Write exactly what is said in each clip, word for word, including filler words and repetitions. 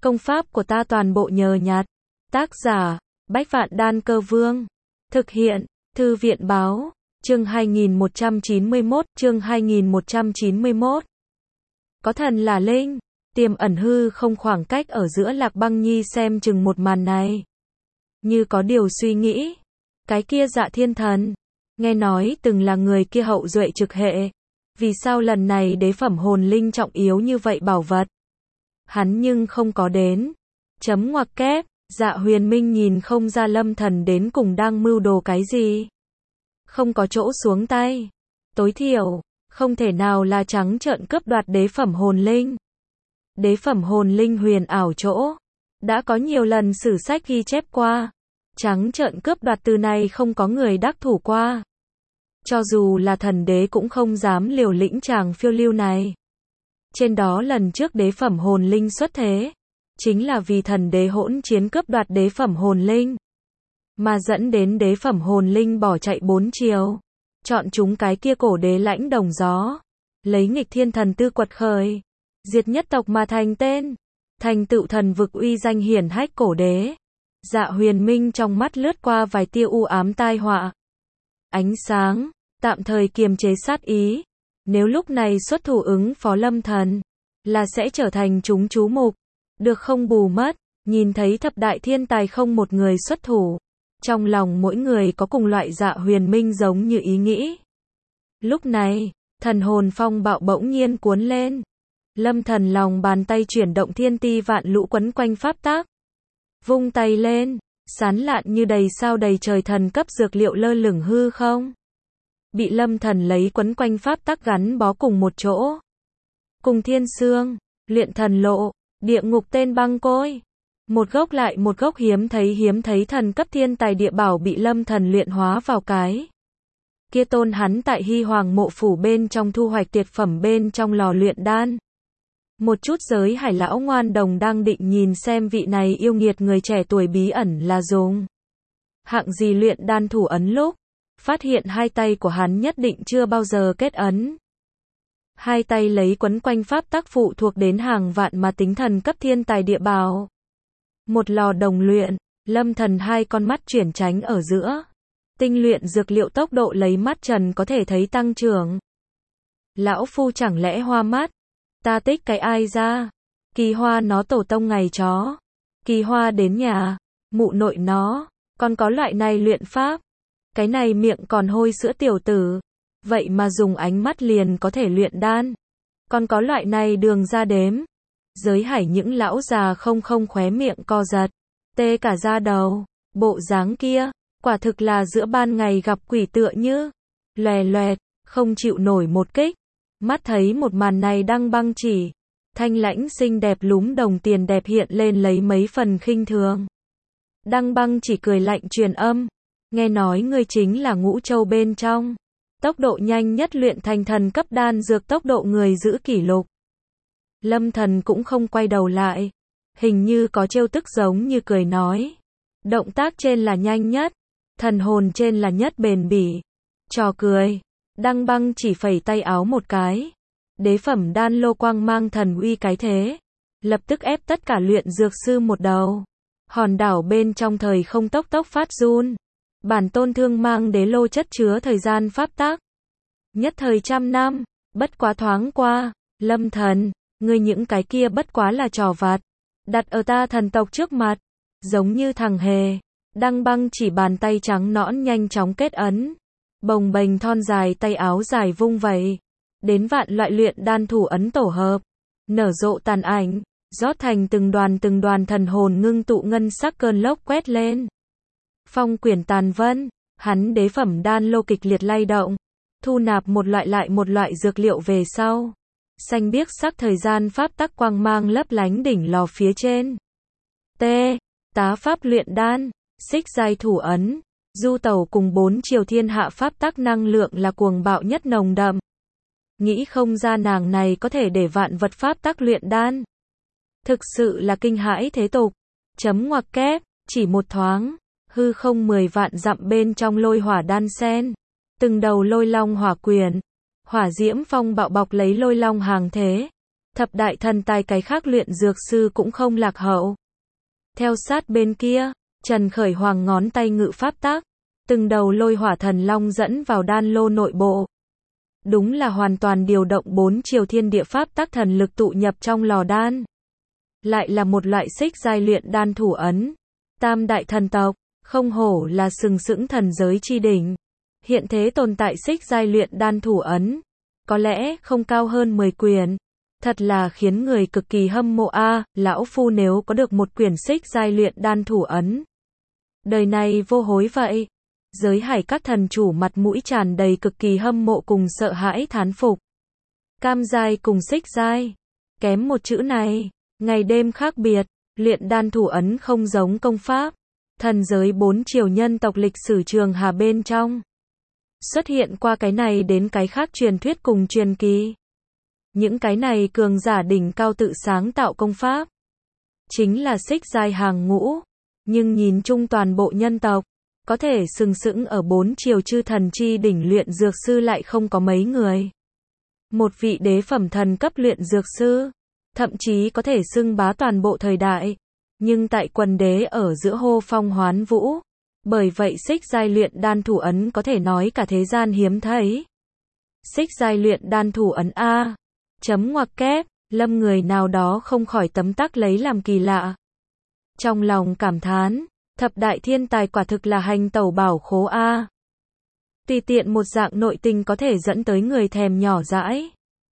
Công pháp của ta toàn bộ nhờ nhặt. Tác giả, Bách Vạn Đan Cơ Vương. Thực hiện, Thư viện Báo. Chương hai nghìn một trăm chín mươi mốt, chương hai nghìn một trăm chín mươi mốt. Có thần là linh, tiềm ẩn hư không khoảng cách ở giữa Lạc Băng Nhi xem chừng một màn này. Như có điều suy nghĩ. Cái kia Dạ Thiên Thần, nghe nói từng là người kia hậu duệ trực hệ. Vì sao lần này đế phẩm hồn linh trọng yếu như vậy bảo vật? Hắn nhưng không có đến. Chấm ngoặc kép, Dạ Huyền Minh nhìn không ra Lâm Thần đến cùng đang mưu đồ cái gì. Không có chỗ xuống tay. Tối thiểu, không thể nào là trắng trợn cướp đoạt đế phẩm hồn linh. Đế phẩm hồn linh huyền ảo chỗ. Đã có nhiều lần sử sách ghi chép qua. Trắng trợn cướp đoạt từ này không có người đắc thủ qua. Cho dù là thần đế cũng không dám liều lĩnh chàng phiêu lưu này. Trên đó lần trước đế phẩm hồn linh xuất thế. Chính là vì thần đế hỗn chiến cướp đoạt đế phẩm hồn linh. Mà dẫn đến đế phẩm hồn linh bỏ chạy bốn chiều. Chọn chúng cái kia cổ đế lãnh đồng gió. Lấy nghịch thiên thần tư quật khởi. Diệt nhất tộc mà thành tên. Thành tựu thần vực uy danh hiển hách cổ đế. Dạ Huyền Minh trong mắt lướt qua vài tia u ám tai họa. Ánh sáng, tạm thời kiềm chế sát ý. Nếu lúc này xuất thủ ứng phó Lâm Thần, là sẽ trở thành chúng chú mục. Được không bù mất, nhìn thấy thập đại thiên tài không một người xuất thủ. Trong lòng mỗi người có cùng loại Dạ Huyền Minh giống như ý nghĩ. Lúc này, thần hồn phong bạo bỗng nhiên cuốn lên. Lâm Thần lòng bàn tay chuyển động thiên ti vạn lũ quấn quanh pháp tác. Vung tay lên, sán lạn như đầy sao đầy trời thần cấp dược liệu lơ lửng hư không. Bị Lâm Thần lấy quấn quanh pháp tắc gắn bó cùng một chỗ. Cùng thiên xương, luyện thần lộ, địa ngục tên băng côi. Một gốc lại một gốc hiếm thấy hiếm thấy thần cấp thiên tài địa bảo bị Lâm Thần luyện hóa vào cái. Kia tôn hắn tại Hy Hoàng mộ phủ bên trong thu hoạch tuyệt phẩm bên trong lò luyện đan. Một chút giới hải lão ngoan đồng đang định nhìn xem vị này yêu nghiệt người trẻ tuổi bí ẩn là dùng hạng gì luyện đan thủ ấn lúc. Phát hiện hai tay của hắn nhất định chưa bao giờ kết ấn. Hai tay lấy quấn quanh pháp tác phụ thuộc đến hàng vạn mà tính thần cấp thiên tài địa bảo. Một lò đồng luyện, Lâm Thần hai con mắt chuyển tránh ở giữa. Tinh luyện dược liệu tốc độ lấy mắt trần có thể thấy tăng trưởng. Lão phu chẳng lẽ hoa mắt? Ta tích cái ai ra? Kỳ Hoa nó tổ tông ngày chó. Kỳ Hoa đến nhà, mụ nội nó, còn có loại này luyện pháp. Cái này miệng còn hôi sữa tiểu tử. Vậy mà dùng ánh mắt liền có thể luyện đan. Còn có loại này đường ra đếm. Giới hải những lão già không không khóe miệng co giật. Tê cả da đầu. Bộ dáng kia, quả thực là giữa ban ngày gặp quỷ tựa như. Loè loẹt, không chịu nổi một kích. Mắt thấy một màn này đang băng chỉ. Thanh lãnh xinh đẹp lúm đồng tiền đẹp hiện lên lấy mấy phần khinh thường. Đăng băng chỉ cười lạnh truyền âm. Nghe nói ngươi chính là Ngũ Châu bên trong. Tốc độ nhanh nhất luyện thành thần cấp đan dược tốc độ người giữ kỷ lục. Lâm Thần cũng không quay đầu lại. Hình như có trêu tức giống như cười nói. Động tác trên là nhanh nhất. Thần hồn trên là nhất bền bỉ. Trò cười. Đăng băng chỉ phẩy tay áo một cái. Đế phẩm đan lô quang mang thần uy cái thế. Lập tức ép tất cả luyện dược sư một đầu. Hòn đảo bên trong thời không tốc tốc phát run. Bản tôn thương mang đế lô chất chứa thời gian pháp tác. Nhất thời trăm năm, bất quá thoáng qua. Lâm Thần, ngươi những cái kia bất quá là trò vặt. Đặt ở ta thần tộc trước mặt. Giống như thằng hề. Đăng băng chỉ bàn tay trắng nõn nhanh chóng kết ấn. Bồng bềnh thon dài tay áo dài vung vẩy. Đến vạn loại luyện đan thủ ấn tổ hợp. Nở rộ tàn ảnh. Rót thành từng đoàn từng đoàn thần hồn ngưng tụ ngân sắc cơn lốc quét lên. Phong quyển tàn vân. Hắn đế phẩm đan lô kịch liệt lay động. Thu nạp một loại lại một loại dược liệu về sau. Xanh biếc sắc thời gian pháp tắc quang mang lấp lánh đỉnh lò phía trên. T. Tá pháp luyện đan. Xích giai thủ ấn. Du tẩu cùng bốn chiều thiên hạ pháp tắc năng lượng là cuồng bạo nhất nồng đậm. Nghĩ không ra nàng này có thể để vạn vật pháp tắc luyện đan. Thực sự là kinh hãi thế tục. Chấm ngoặc kép, chỉ một thoáng. Hư không mười vạn dặm bên trong lôi hỏa đan sen. Từng đầu lôi long hỏa quyền. Hỏa diễm phong bạo bọc lấy lôi long hàng thế. Thập đại thần tài cái khác luyện dược sư cũng không lạc hậu. Theo sát bên kia, Trần Khởi Hoàng ngón tay ngự pháp tác, từng đầu lôi hỏa thần long dẫn vào đan lô nội bộ. Đúng là hoàn toàn điều động bốn chiều thiên địa pháp tác thần lực tụ nhập trong lò đan. Lại là một loại xích giai luyện đan thủ ấn. Tam đại thần tộc, không hổ là sừng sững thần giới chi đỉnh. Hiện thế tồn tại xích giai luyện đan thủ ấn. Có lẽ không cao hơn mười quyển. Thật là khiến người cực kỳ hâm mộ a, à, lão phu nếu có được một quyển xích giai luyện đan thủ ấn. Đời này vô hối vậy. Giới hải các thần chủ mặt mũi tràn đầy cực kỳ hâm mộ cùng sợ hãi thán phục. Cam giai cùng xích giai. Kém một chữ này. Ngày đêm khác biệt. Luyện đan thủ ấn không giống công pháp. Thần giới bốn chiều nhân tộc lịch sử trường hà bên trong. Xuất hiện qua cái này đến cái khác truyền thuyết cùng truyền kỳ. Những cái này cường giả đỉnh cao tự sáng tạo công pháp. Chính là xích giai hàng ngũ. Nhưng nhìn chung toàn bộ nhân tộc. Có thể sừng sững ở bốn chiều chư thần chi đỉnh luyện dược sư lại không có mấy người. Một vị đế phẩm thần cấp luyện dược sư. Thậm chí có thể xưng bá toàn bộ thời đại. Nhưng tại quần đế ở giữa hô phong hoán vũ. Bởi vậy xích giai luyện đan thủ ấn có thể nói cả thế gian hiếm thấy. Xích giai luyện đan thủ ấn A. Chấm ngoặc kép, lâm người nào đó không khỏi tấm tắc lấy làm kỳ lạ. Trong lòng cảm thán, thập đại thiên tài quả thực là hành tẩu bảo khố A. Tùy tiện một dạng nội tình có thể dẫn tới người thèm nhỏ dãi.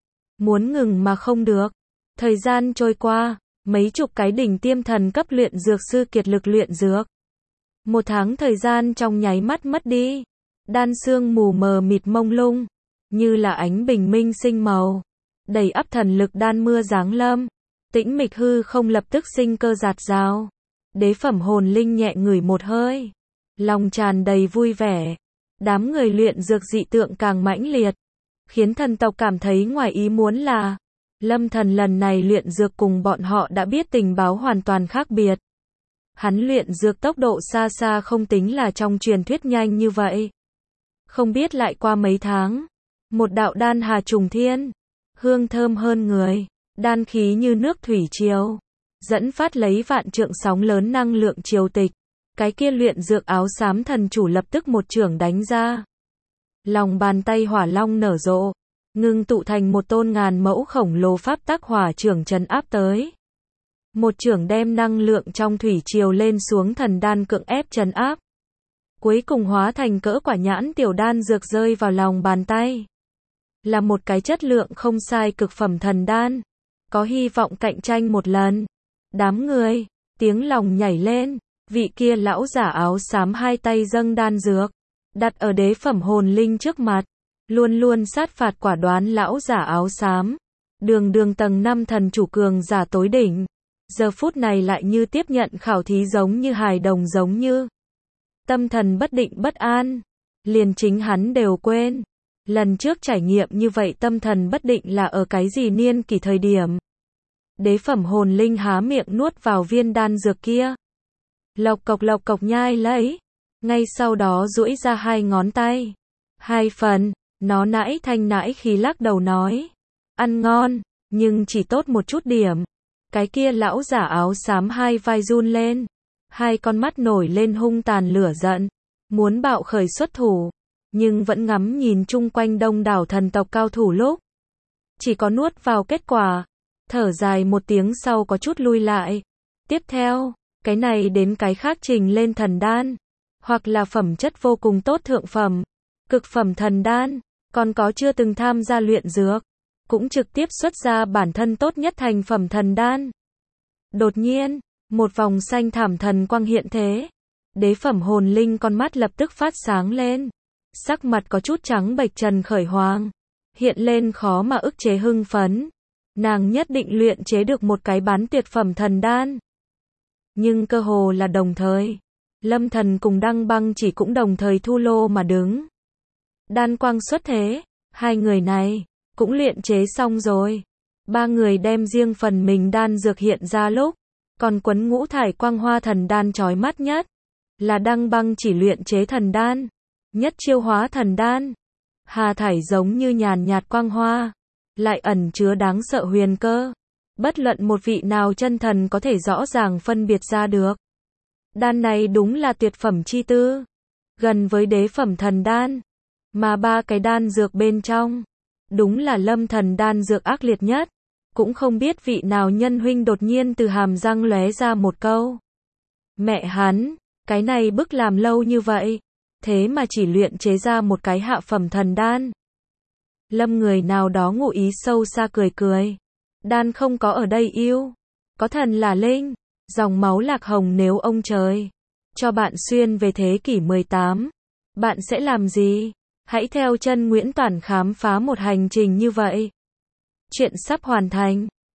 Muốn ngừng mà không được. Thời gian trôi qua, mấy chục cái đỉnh tiêm thần cấp luyện dược sư kiệt lực luyện dược. Một tháng thời gian trong nháy mắt mất đi. Đan sương mù mờ mịt mông lung, như là ánh bình minh sinh màu. Đầy ắp thần lực đan mưa giáng lâm. Tĩnh mịch hư không lập tức sinh cơ giạt rào. Đế phẩm hồn linh nhẹ ngửi một hơi. Lòng tràn đầy vui vẻ. Đám người luyện dược dị tượng càng mãnh liệt. Khiến thần tộc cảm thấy ngoài ý muốn là Lâm Thần lần này luyện dược cùng bọn họ đã biết tình báo hoàn toàn khác biệt. Hắn luyện dược tốc độ xa xa không tính là trong truyền thuyết nhanh như vậy. Không biết lại qua mấy tháng. Một đạo đan hà trùng thiên. Hương thơm hơn người. Đan khí như nước thủy triều. Dẫn phát lấy vạn trượng sóng lớn năng lượng triều tịch. Cái kia luyện dược áo xám thần chủ lập tức một chưởng đánh ra. Lòng bàn tay hỏa long nở rộ. Ngưng tụ thành một tôn ngàn mẫu khổng lồ pháp tắc hỏa chưởng trấn áp tới. Một chưởng đem năng lượng trong thủy triều lên xuống thần đan cưỡng ép trấn áp. Cuối cùng hóa thành cỡ quả nhãn tiểu đan dược rơi vào lòng bàn tay. Là một cái chất lượng không sai cực phẩm thần đan. Có hy vọng cạnh tranh một lần. Đám người, tiếng lòng nhảy lên. Vị kia lão giả áo xám hai tay dâng đan dược. Đặt ở đế phẩm hồn linh trước mặt. Luôn luôn sát phạt quả đoán lão giả áo xám. Đường đường tầng năm thần chủ cường giả tối đỉnh. Giờ phút này lại như tiếp nhận khảo thí giống như hài đồng giống như. Tâm thần bất định bất an. Liền chính hắn đều quên. Lần trước trải nghiệm như vậy tâm thần bất định là ở cái gì niên kỷ thời điểm. Đế phẩm hồn linh há miệng nuốt vào viên đan dược kia. Lộc cộc lộc cộc nhai lấy. Ngay sau đó duỗi ra hai ngón tay. Hai phần, nó nãi thanh nãi khi lắc đầu nói. Ăn ngon, nhưng chỉ tốt một chút điểm. Cái kia lão giả áo xám hai vai run lên. Hai con mắt nổi lên hung tàn lửa giận. Muốn bạo khởi xuất thủ. Nhưng vẫn ngắm nhìn chung quanh đông đảo thần tộc cao thủ lúc. Chỉ có nuốt vào kết quả. Thở dài một tiếng sau có chút lui lại. Tiếp theo, cái này đến cái khác trình lên thần đan. Hoặc là phẩm chất vô cùng tốt thượng phẩm. Cực phẩm thần đan. Còn có chưa từng tham gia luyện dược. Cũng trực tiếp xuất ra bản thân tốt nhất thành phẩm thần đan. Đột nhiên, một vòng xanh thảm thần quang hiện thế. Đế phẩm hồn linh con mắt lập tức phát sáng lên. Sắc mặt có chút trắng bệch Trần Khởi Hoàng. Hiện lên khó mà ức chế hưng phấn. Nàng nhất định luyện chế được một cái bán tuyệt phẩm thần đan. Nhưng cơ hồ là đồng thời. Lâm Thần cùng Đăng Băng chỉ cũng đồng thời thu lô mà đứng. Đan quang xuất thế. Hai người này cũng luyện chế xong rồi. Ba người đem riêng phần mình đan dược hiện ra lúc. Còn quấn ngũ thải quang hoa thần đan chói mắt nhất. Là Đăng Băng chỉ luyện chế thần đan. Nhất chiêu hóa thần đan. Hà thải giống như nhàn nhạt quang hoa. lại ẩn chứa đáng sợ huyền cơ. Bất luận một vị nào chân thần có thể rõ ràng phân biệt ra được. Đan này đúng là tuyệt phẩm chi tư, gần với đế phẩm thần đan, mà ba cái đan dược bên trong, đúng là lâm thần đan dược ác liệt nhất. Cũng không biết vị nào nhân huynh đột nhiên từ hàm răng lóe ra một câu. Mẹ hắn, cái này bức làm lâu như vậy, thế mà chỉ luyện chế ra một cái hạ phẩm thần đan. Lâm người nào đó ngụ ý sâu xa cười cười. Đan không có ở đây yêu, có thần là linh, dòng máu lạc hồng nếu ông trời cho bạn xuyên về thế kỷ mười tám, bạn sẽ làm gì? Hãy theo chân Nguyễn Toản khám phá một hành trình như vậy. Chuyện sắp hoàn thành.